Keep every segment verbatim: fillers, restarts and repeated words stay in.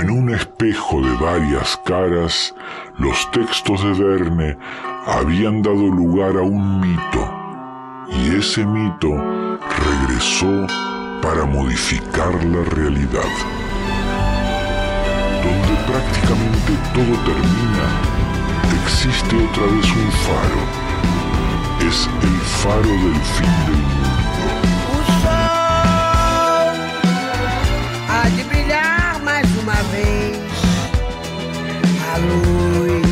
en un espejo de varias caras, los textos de Verne habían dado lugar a un mito, y ese mito regresó para modificar la realidad. Donde prácticamente todo termina, existe otra vez un faro. Es el faro del fin del mundo. O sol há de brilhar mais uma vez. A luz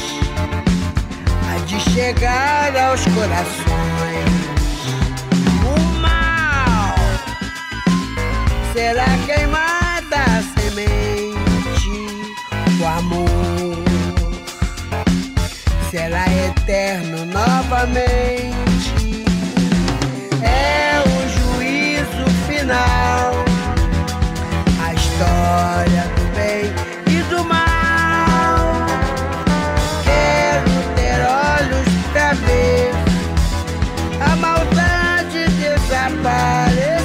há de chegar aos corações. O mal será queimada a semente. O amor será eterno novamente. É o juízo final, a história do bem e do mal. Quero ter olhos pra ver a maldade desaparecer.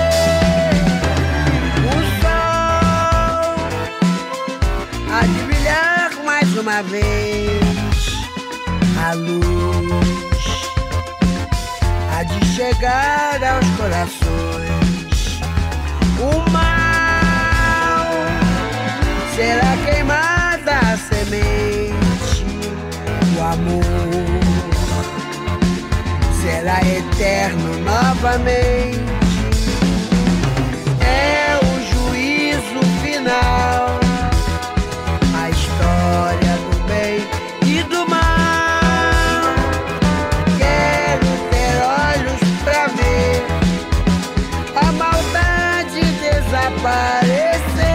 O sol há de brilhar mais uma vez. A luz há de chegar aos corações. O mal será queimada a semente. O amor será eterno novamente. É o juízo final, a história do bem e do mal. Desaparecer.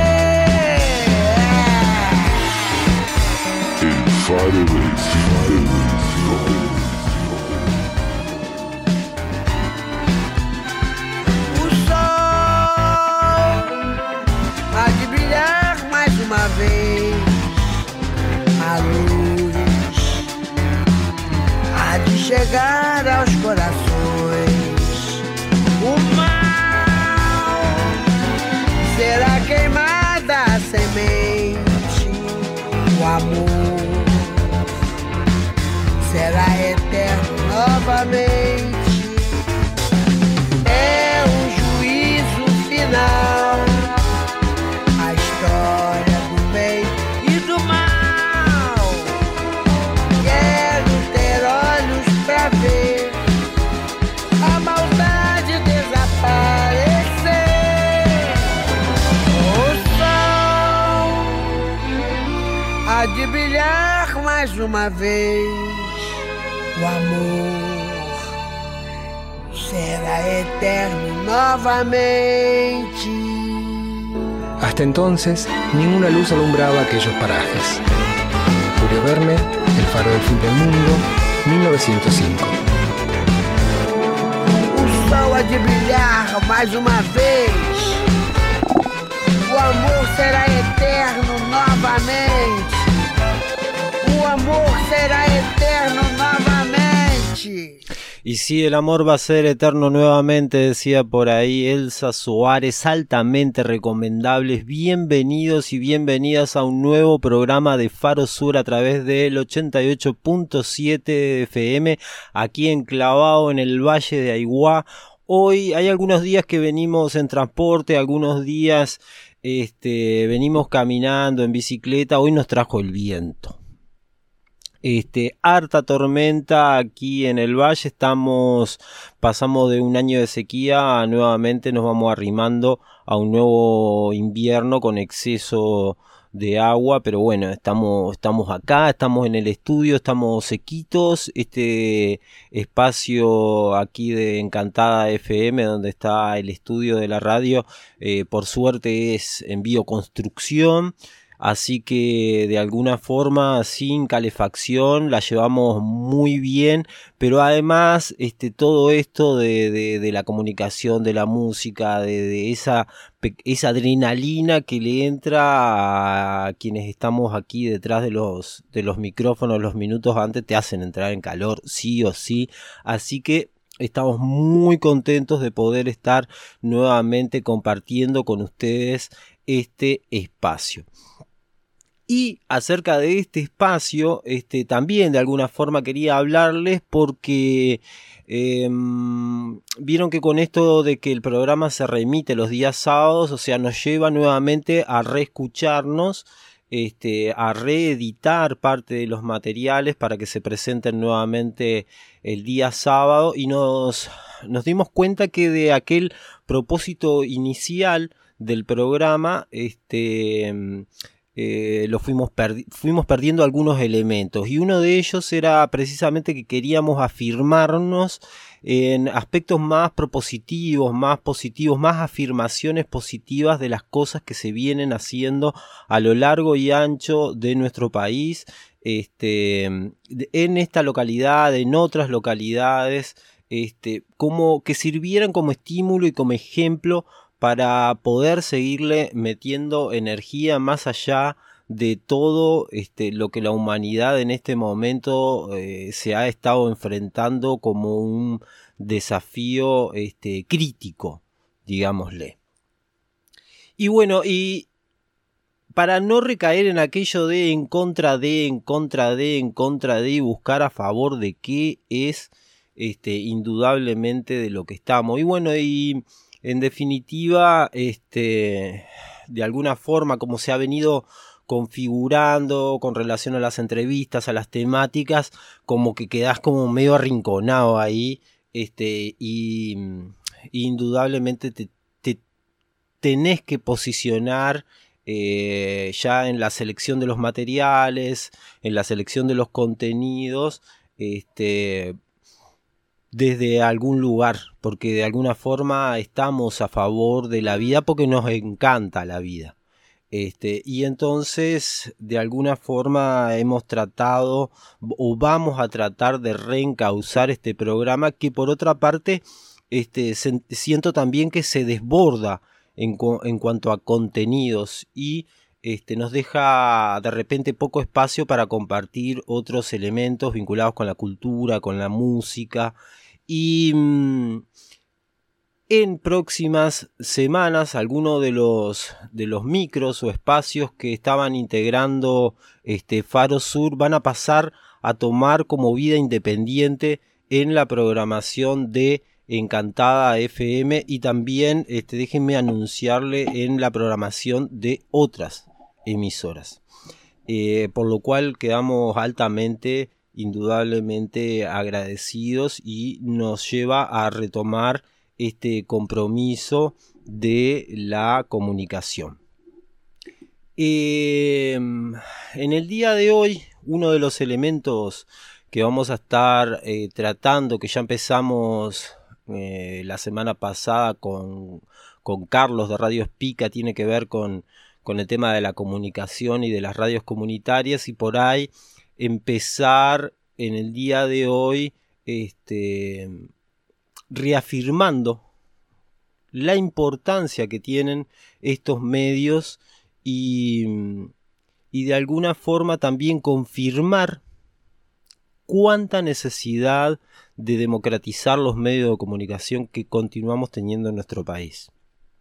El faro del fin del mundo. O sol há de brilhar mais uma vez. A luz há de chegar aos corações. O mal será queimada a semente. O amor será eterno novamente. É o juízo final, a história do bem e do mal. Quero ter olhos pra ver a maldade desaparecer. Há de brilhar mais uma vez. O amor será eterno novamente. Hasta entonces, ninguna luz alumbraba aquellos parajes. Julio Verne, El faro del fin del mundo, mil novecientos cinco. O sol há de brilhar mais uma vez. O amor será eterno novamente. O amor será eterno novamente. Y sí, el amor va a ser eterno nuevamente, decía por ahí Elsa Soares, altamente recomendables. Bienvenidos y bienvenidas a un nuevo programa de Faro Sur a través del ochenta y ocho punto siete F M, aquí enclavado en el Valle de Aiguá. Hoy hay algunos días que venimos en transporte, algunos días este, venimos caminando en bicicleta. Hoy nos trajo el viento. Este, harta tormenta aquí en el valle. Estamos, pasamos de un año de sequía a nuevamente nos vamos arrimando a un nuevo invierno con exceso de agua, pero bueno, estamos, estamos acá, estamos en el estudio, estamos sequitos. Este espacio aquí de Encantada F M, donde está el estudio de la radio, eh, por suerte es en bioconstrucción. Así que de alguna forma sin calefacción la llevamos muy bien, pero además este todo esto de, de, de la comunicación, de la música, de, de esa, esa adrenalina que le entra a quienes estamos aquí detrás de los, de los micrófonos los minutos antes, te hacen entrar en calor sí o sí. Así que estamos muy contentos de poder estar nuevamente compartiendo con ustedes este espacio. Y acerca de este espacio, este, también de alguna forma quería hablarles porque eh, vieron que con esto de que el programa se remite los días sábados, o sea, nos lleva nuevamente a reescucharnos, este, a reeditar parte de los materiales para que se presenten nuevamente el día sábado, y nos, nos dimos cuenta que de aquel propósito inicial del programa, este... Eh, lo fuimos, perdi- fuimos perdiendo algunos elementos, y uno de ellos era precisamente que queríamos afirmarnos en aspectos más propositivos, más positivos, más afirmaciones positivas de las cosas que se vienen haciendo a lo largo y ancho de nuestro país, este, en esta localidad, en otras localidades, este, como que sirvieran como estímulo y como ejemplo para poder seguirle metiendo energía más allá de todo este, lo que la humanidad en este momento eh, se ha estado enfrentando como un desafío este, crítico, digámosle. Y bueno, y para no recaer en aquello de en contra de, en contra de, en contra de, y buscar a favor de qué es este, indudablemente de lo que estamos. Y bueno, y en definitiva, este, de alguna forma, como se ha venido configurando con relación a las entrevistas, a las temáticas, como que quedás como medio arrinconado ahí, este, y, y indudablemente te, te tenés que posicionar eh, ya en la selección de los materiales, en la selección de los contenidos, este, desde algún lugar, porque de alguna forma estamos a favor de la vida porque nos encanta la vida. Este, y entonces de alguna forma hemos tratado o vamos a tratar de reencauzar este programa, que por otra parte este, se, siento también que se desborda en, en cuanto a contenidos, y este, nos deja de repente poco espacio para compartir otros elementos vinculados con la cultura, con la música. Y mmm, en próximas semanas algunos de los, de los micros o espacios que estaban integrando este Faro Sur van a pasar a tomar como vida independiente en la programación de Encantada F M, y también este, déjenme anunciarle en la programación de otras emisoras, eh, por lo cual quedamos altamente, indudablemente agradecidos, y nos lleva a retomar este compromiso de la comunicación. Eh, en el día de hoy, uno de los elementos que vamos a estar eh, tratando, que ya empezamos eh, la semana pasada con, con Carlos de Radio Espica, tiene que ver con, con el tema de la comunicación y de las radios comunitarias, y por ahí empezar en el día de hoy este, reafirmando la importancia que tienen estos medios, y, y de alguna forma también confirmar cuánta necesidad de democratizar los medios de comunicación que continuamos teniendo en nuestro país.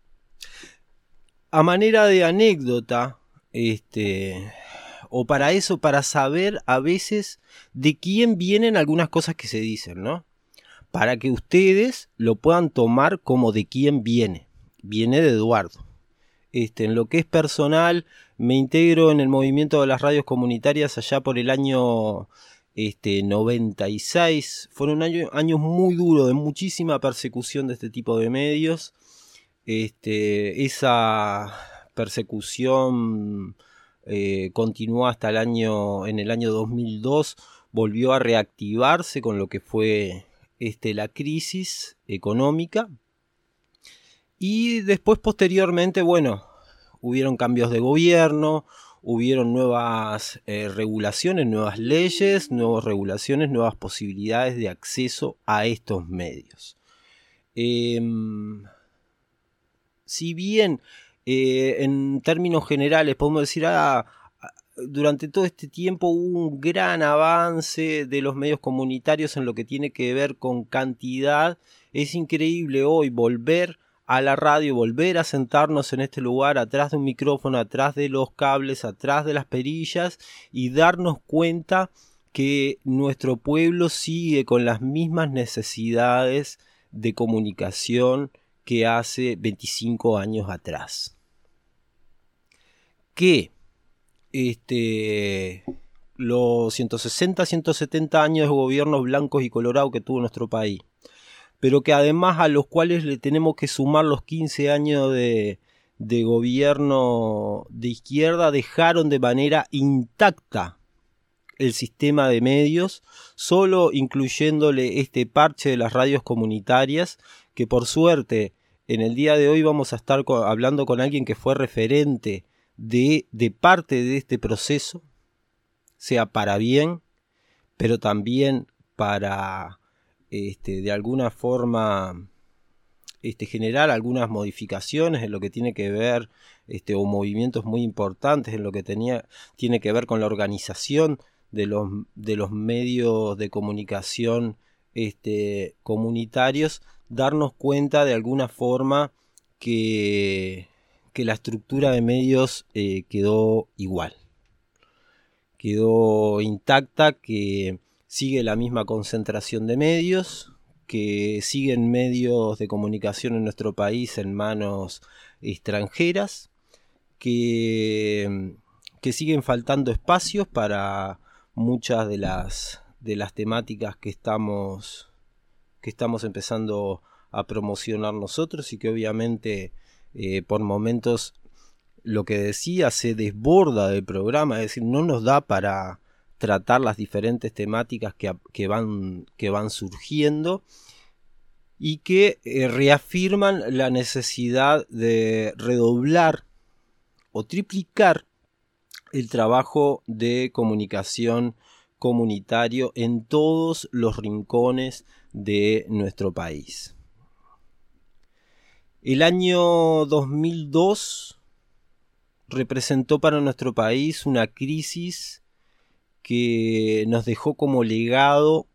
A manera de anécdota, este, o para eso, para saber a veces de quién vienen algunas cosas que se dicen, ¿no? Para que ustedes lo puedan tomar como de quién viene. Viene de Eduardo. Este, en lo que es personal, me integro en el movimiento de las radios comunitarias allá por el año este, noventa y seis. Fueron años, años muy duros, de muchísima persecución de este tipo de medios. Este, esa persecución eh, continuó hasta el año, en el año dos mil dos, volvió a reactivarse con lo que fue este, la crisis económica. Y después, posteriormente, bueno, hubieron cambios de gobierno, hubieron nuevas eh, regulaciones, nuevas leyes, nuevas regulaciones, nuevas posibilidades de acceso a estos medios. Eh, si bien eh, en términos generales podemos decir, ah, durante todo este tiempo hubo un gran avance de los medios comunitarios en lo que tiene que ver con cantidad, es increíble hoy volver a la radio, volver a sentarnos en este lugar, atrás de un micrófono, atrás de los cables, atrás de las perillas, y darnos cuenta que nuestro pueblo sigue con las mismas necesidades de comunicación que hace veinticinco años atrás. Que este, los ciento sesenta, ciento setenta años de gobiernos blancos y colorados que tuvo nuestro país, pero que además a los cuales le tenemos que sumar los quince años de, de gobierno de izquierda, dejaron de manera intacta el sistema de medios, solo incluyéndole este parche de las radios comunitarias, que por suerte en el día de hoy vamos a estar co- hablando con alguien que fue referente de, de parte de este proceso, sea para bien, pero también para este, de alguna forma este, generar algunas modificaciones en lo que tiene que ver, este, o movimientos muy importantes en lo que tenía, tiene que ver con la organización de los, de los medios de comunicación este, comunitarios, darnos cuenta de alguna forma que, que la estructura de medios eh, quedó igual, quedó intacta, que sigue la misma concentración de medios, que siguen medios de comunicación en nuestro país en manos extranjeras, que, que siguen faltando espacios para muchas de las, de las temáticas que estamos, que estamos empezando a promocionar nosotros, y que obviamente eh, por momentos, lo que decía, se desborda del programa, es decir, no nos da para tratar las diferentes temáticas que, que, van, que van surgiendo, y que eh, reafirman la necesidad de redoblar o triplicar el trabajo de comunicación comunitario en todos los rincones de nuestro país. El año dos mil dos representó para nuestro país una crisis que nos dejó como legado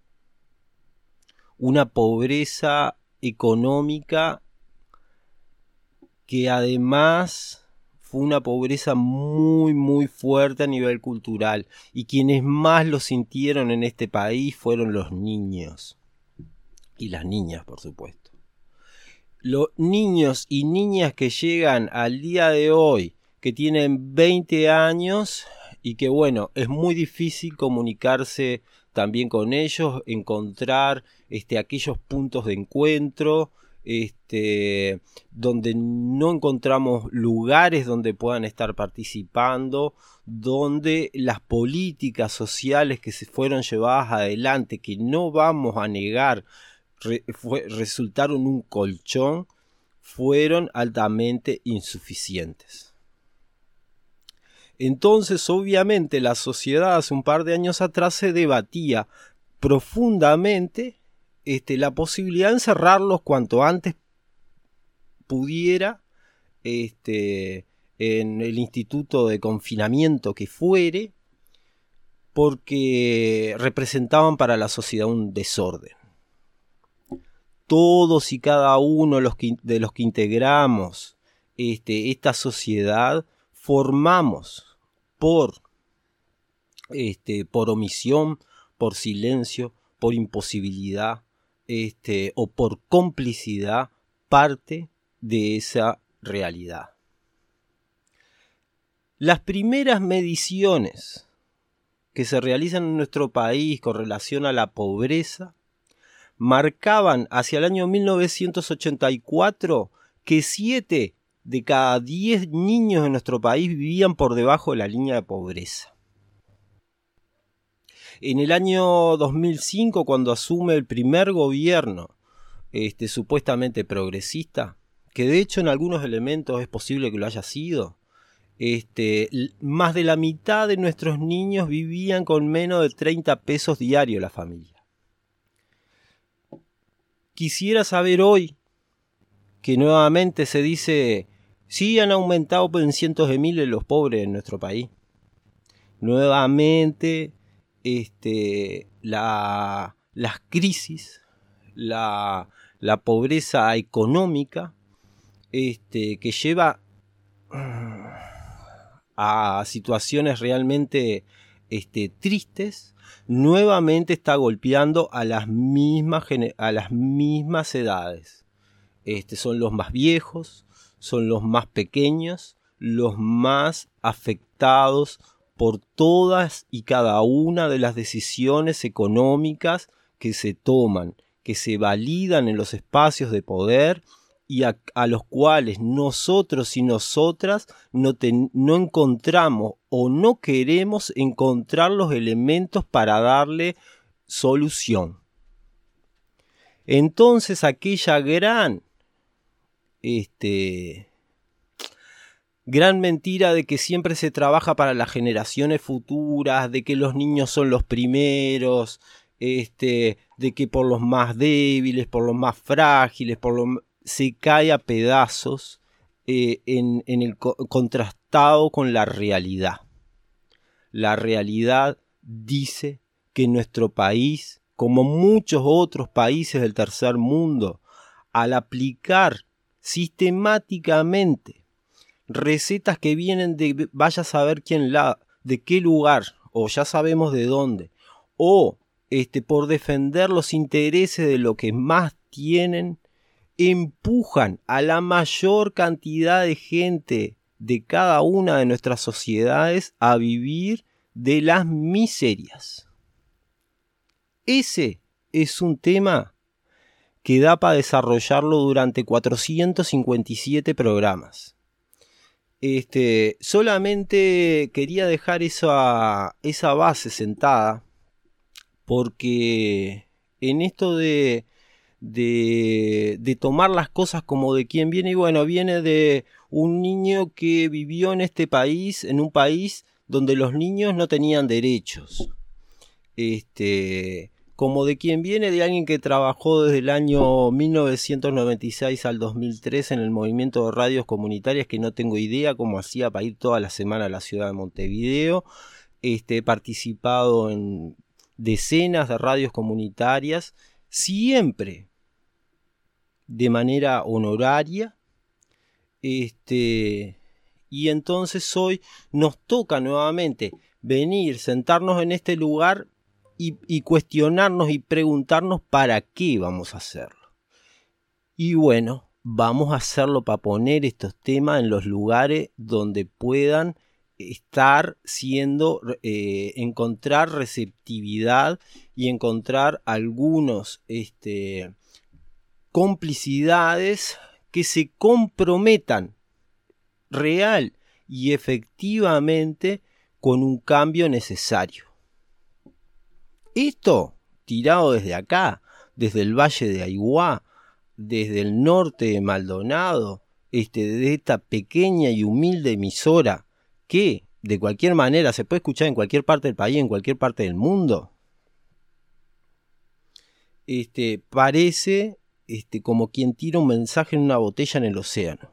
una pobreza económica que además fue una pobreza muy muy fuerte a nivel cultural, y quienes más lo sintieron en este país fueron los niños y las niñas, por supuesto. Los niños y niñas que llegan al día de hoy, que tienen veinte años, y que bueno, es muy difícil comunicarse también con ellos, encontrar este, aquellos puntos de encuentro, este, donde no encontramos lugares donde puedan estar participando, donde las políticas sociales que se fueron llevadas adelante, que no vamos a negar, re, fue, resultaron un colchón, fueron altamente insuficientes. Entonces, obviamente, la sociedad hace un par de años atrás se debatía profundamente este, la posibilidad de encerrarlos cuanto antes pudiera este, en el instituto de confinamiento que fuere, porque representaban para la sociedad un desorden. Todos y cada uno los que, de los que integramos este, esta sociedad formamos por, este, por omisión, por silencio, por imposibilidad este, o por complicidad parte de esa realidad. Las primeras mediciones que se realizan en nuestro país con relación a la pobreza marcaban hacia el año mil novecientos ochenta y cuatro que siete de cada diez niños en nuestro país vivían por debajo de la línea de pobreza. En el año dos mil cinco, cuando asume el primer gobierno este, supuestamente progresista, que de hecho en algunos elementos es posible que lo haya sido, este, más de la mitad de nuestros niños vivían con menos de treinta pesos diarios la familia. Quisiera saber hoy, que nuevamente se dice, sí han aumentado en cientos de miles los pobres en nuestro país. Nuevamente, este, la, las crisis, la, la pobreza económica, este, que lleva a situaciones realmente este, tristes, nuevamente está golpeando a las mismas, a las mismas edades. Este, son los más viejos, son los más pequeños, los más afectados por todas y cada una de las decisiones económicas que se toman, que se validan en los espacios de poder y a, a los cuales nosotros y nosotras no, ten, no encontramos o no queremos encontrar los elementos para darle solución. Entonces aquella gran, este, gran mentira de que siempre se trabaja para las generaciones futuras, de que los niños son los primeros, este, de que por los más débiles, por los más frágiles, por los se cae a pedazos eh, en, en el co- contrastado con la realidad. La realidad dice que nuestro país, como muchos otros países del tercer mundo, al aplicar sistemáticamente recetas que vienen de vaya a saber quién la, de qué lugar, o ya sabemos de dónde, o este, por defender los intereses de lo que más tienen, empujan a la mayor cantidad de gente de cada una de nuestras sociedades a vivir de las miserias. Ese es un tema que da para desarrollarlo durante cuatrocientos cincuenta y siete programas. Este, solamente quería dejar esa, esa base sentada, porque en esto de De, de tomar las cosas como de quien viene, y bueno, viene de un niño que vivió en este país, en un país donde los niños no tenían derechos, este, como de quien viene de alguien que trabajó desde el año mil novecientos noventa y seis al dos mil tres en el movimiento de radios comunitarias, que no tengo idea cómo hacía para ir toda la semana a la ciudad de Montevideo. Este, he participado en decenas de radios comunitarias, siempre de manera honoraria, este, y entonces hoy nos toca nuevamente venir, sentarnos en este lugar y, y cuestionarnos y preguntarnos para qué vamos a hacerlo. Y bueno, vamos a hacerlo para poner estos temas en los lugares donde puedan estar siendo, eh, encontrar receptividad y encontrar algunos este, complicidades que se comprometan real y efectivamente con un cambio necesario. Esto tirado desde acá, desde el Valle de Aiguá, desde el norte de Maldonado, este, de esta pequeña y humilde emisora que de cualquier manera se puede escuchar en cualquier parte del país, en cualquier parte del mundo. Este, parece este, como quien tira un mensaje en una botella en el océano.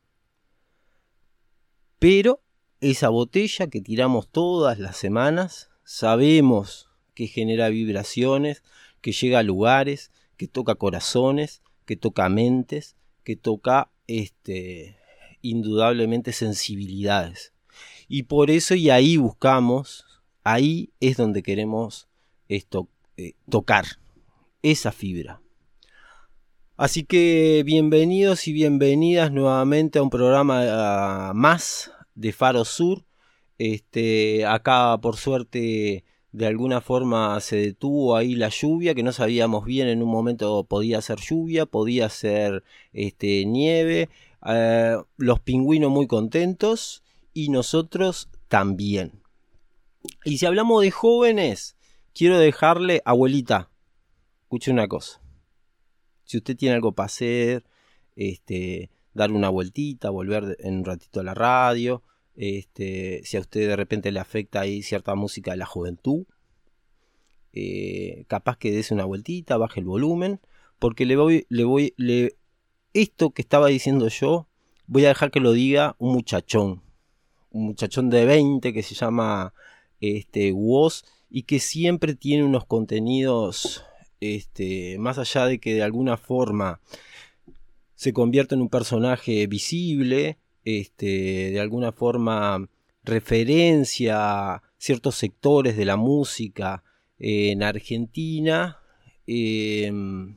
Pero esa botella que tiramos todas las semanas, sabemos que genera vibraciones, que llega a lugares, que toca corazones, que toca mentes, que toca este, indudablemente sensibilidades. Y por eso y ahí buscamos, ahí es donde queremos esto, eh, tocar esa fibra. Así que bienvenidos y bienvenidas nuevamente a un programa uh, más de Faro Sur. Este, acá por suerte de alguna forma se detuvo ahí la lluvia, que no sabíamos bien, en un momento podía ser lluvia, podía ser este, nieve, uh, los pingüinos muy contentos y nosotros también. Y si hablamos de jóvenes, quiero dejarle, abuelita, escuche una cosa. Si usted tiene algo para hacer, este, dar una vueltita, volver en un ratito a la radio, este, si a usted de repente le afecta ahí cierta música de la juventud, eh, capaz que des una vueltita, baje el volumen, porque le voy, le voy, le, esto que estaba diciendo yo, voy a dejar que lo diga un muchachón, un muchachón de veinte que se llama este, Woz, y que siempre tiene unos contenidos este, más allá de que de alguna forma se convierte en un personaje visible, este, de alguna forma referencia a ciertos sectores de la música eh, en Argentina, eh,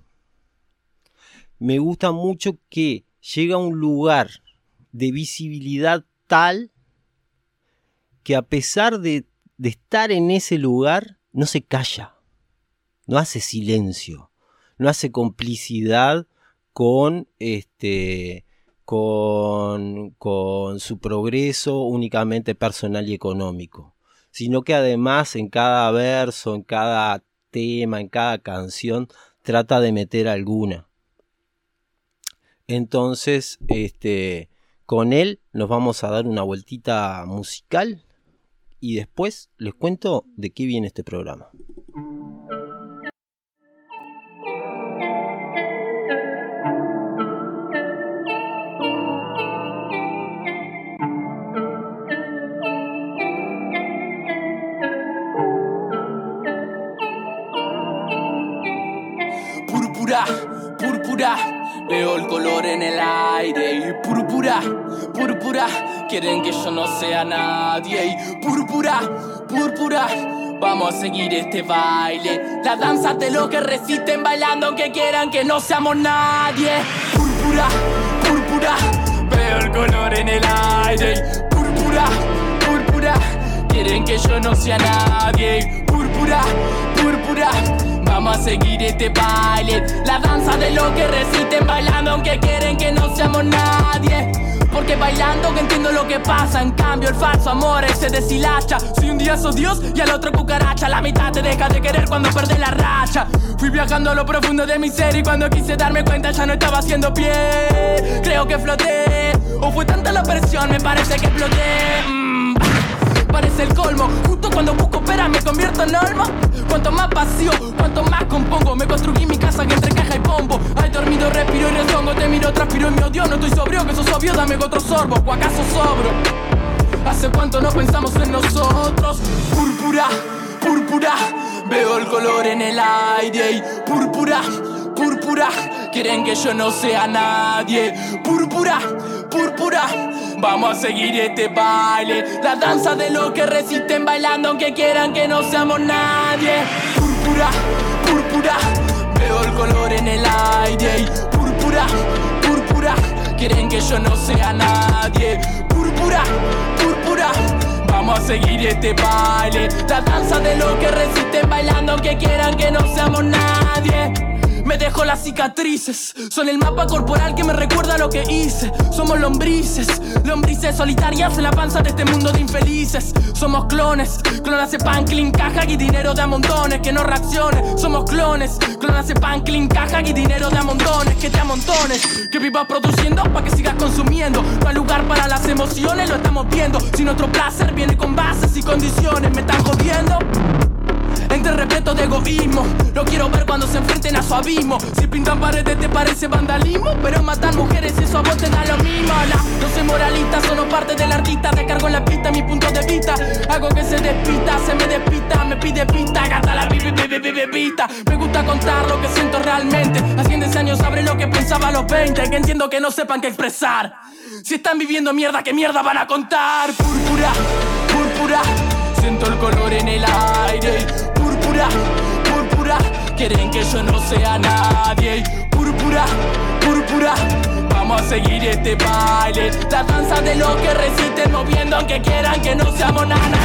me gusta mucho que llega a un lugar de visibilidad tal que a pesar de, de estar en ese lugar, no se calla, no hace silencio, no hace complicidad con, este, con, con su progreso únicamente personal y económico, sino que además en cada verso, en cada tema, en cada canción, trata de meter alguna. Entonces, este, con él nos vamos a dar una vueltita musical y después les cuento de qué viene este programa. Púrpura, púrpura, veo el color en el aire. Y púrpura, púrpura, quieren que yo no sea nadie. Y púrpura, púrpura, vamos a seguir este baile. La danza de los que resisten bailando aunque quieran que no seamos nadie. Púrpura, púrpura, veo el color en el aire. Y púrpura, púrpura, quieren que yo no sea nadie. Púrpura, púrpura, vamos a seguir este baile. La danza de los que resisten bailando aunque quieren que no seamos nadie. Porque bailando que entiendo lo que pasa. En cambio el falso amor se deshilacha. Si un día sos Dios y al otro cucaracha, la mitad te deja de querer cuando perdés la racha. Fui viajando a lo profundo de mi ser y cuando quise darme cuenta ya no estaba haciendo pie. Creo que floté, o fue tanta la presión, me parece que exploté. mm. Parece el colmo, justo cuando busco pera me convierto en olmo. Cuanto más vacío, cuanto más compongo. Me construí mi casa que entre caja y pombo. Hay dormido, respiro y rezongo. Te miro, transpiro y me odio. No estoy sobrio, que sos obvio, dame otro sorbo. ¿O acaso sobro? Hace cuánto no pensamos en nosotros. Púrpura, púrpura, veo el color en el aire. Y púrpura, púrpura, quieren que yo no sea nadie. Púrpura, púrpura, vamos a seguir este baile. La danza de los que resisten bailando aunque quieran que no seamos nadie. Púrpura, púrpura, veo el color en el aire. Y púrpura, púrpura, quieren que yo no sea nadie. Púrpura, púrpura, vamos a seguir este baile. La danza de los que resisten bailando aunque quieran que no seamos nadie. Me dejo las cicatrices, son el mapa corporal que me recuerda lo que hice. Somos lombrices, lombrices solitarias en la panza de este mundo de infelices. Somos clones, clonas de pan, clean, caja y dinero de a montones. Que no reacciones, somos clones, clonas de pan, clean, caja y dinero de a montones. Que te amontones, que vivas produciendo pa' que sigas consumiendo. No hay lugar para las emociones, lo estamos viendo. Si nuestro placer viene con bases y condiciones, me están jodiendo. Entre respeto de egoísmo, lo quiero ver cuando se enfrenten a su abismo. Si pintan paredes te parece vandalismo, pero matan mujeres eso a vos te da lo mismo. No, no soy moralista, solo parte del artista. Te cargo en la pista mi punto de vista. Hago que se despista, se me despista, me pide pista, gata la pipi, pipi, pipi, pista. Me gusta contar lo que siento realmente. Haciendo ese años sabré lo que pensaba a los veinte. Que entiendo que no sepan qué expresar. Si están viviendo mierda, ¿qué mierda van a contar? Púrpura, púrpura, siento el color en el aire. Púrpura, púrpura, quieren que yo no sea nadie. Púrpura, púrpura, vamos a seguir este baile. La danza de los que resisten moviendo aunque quieran que no seamos nada.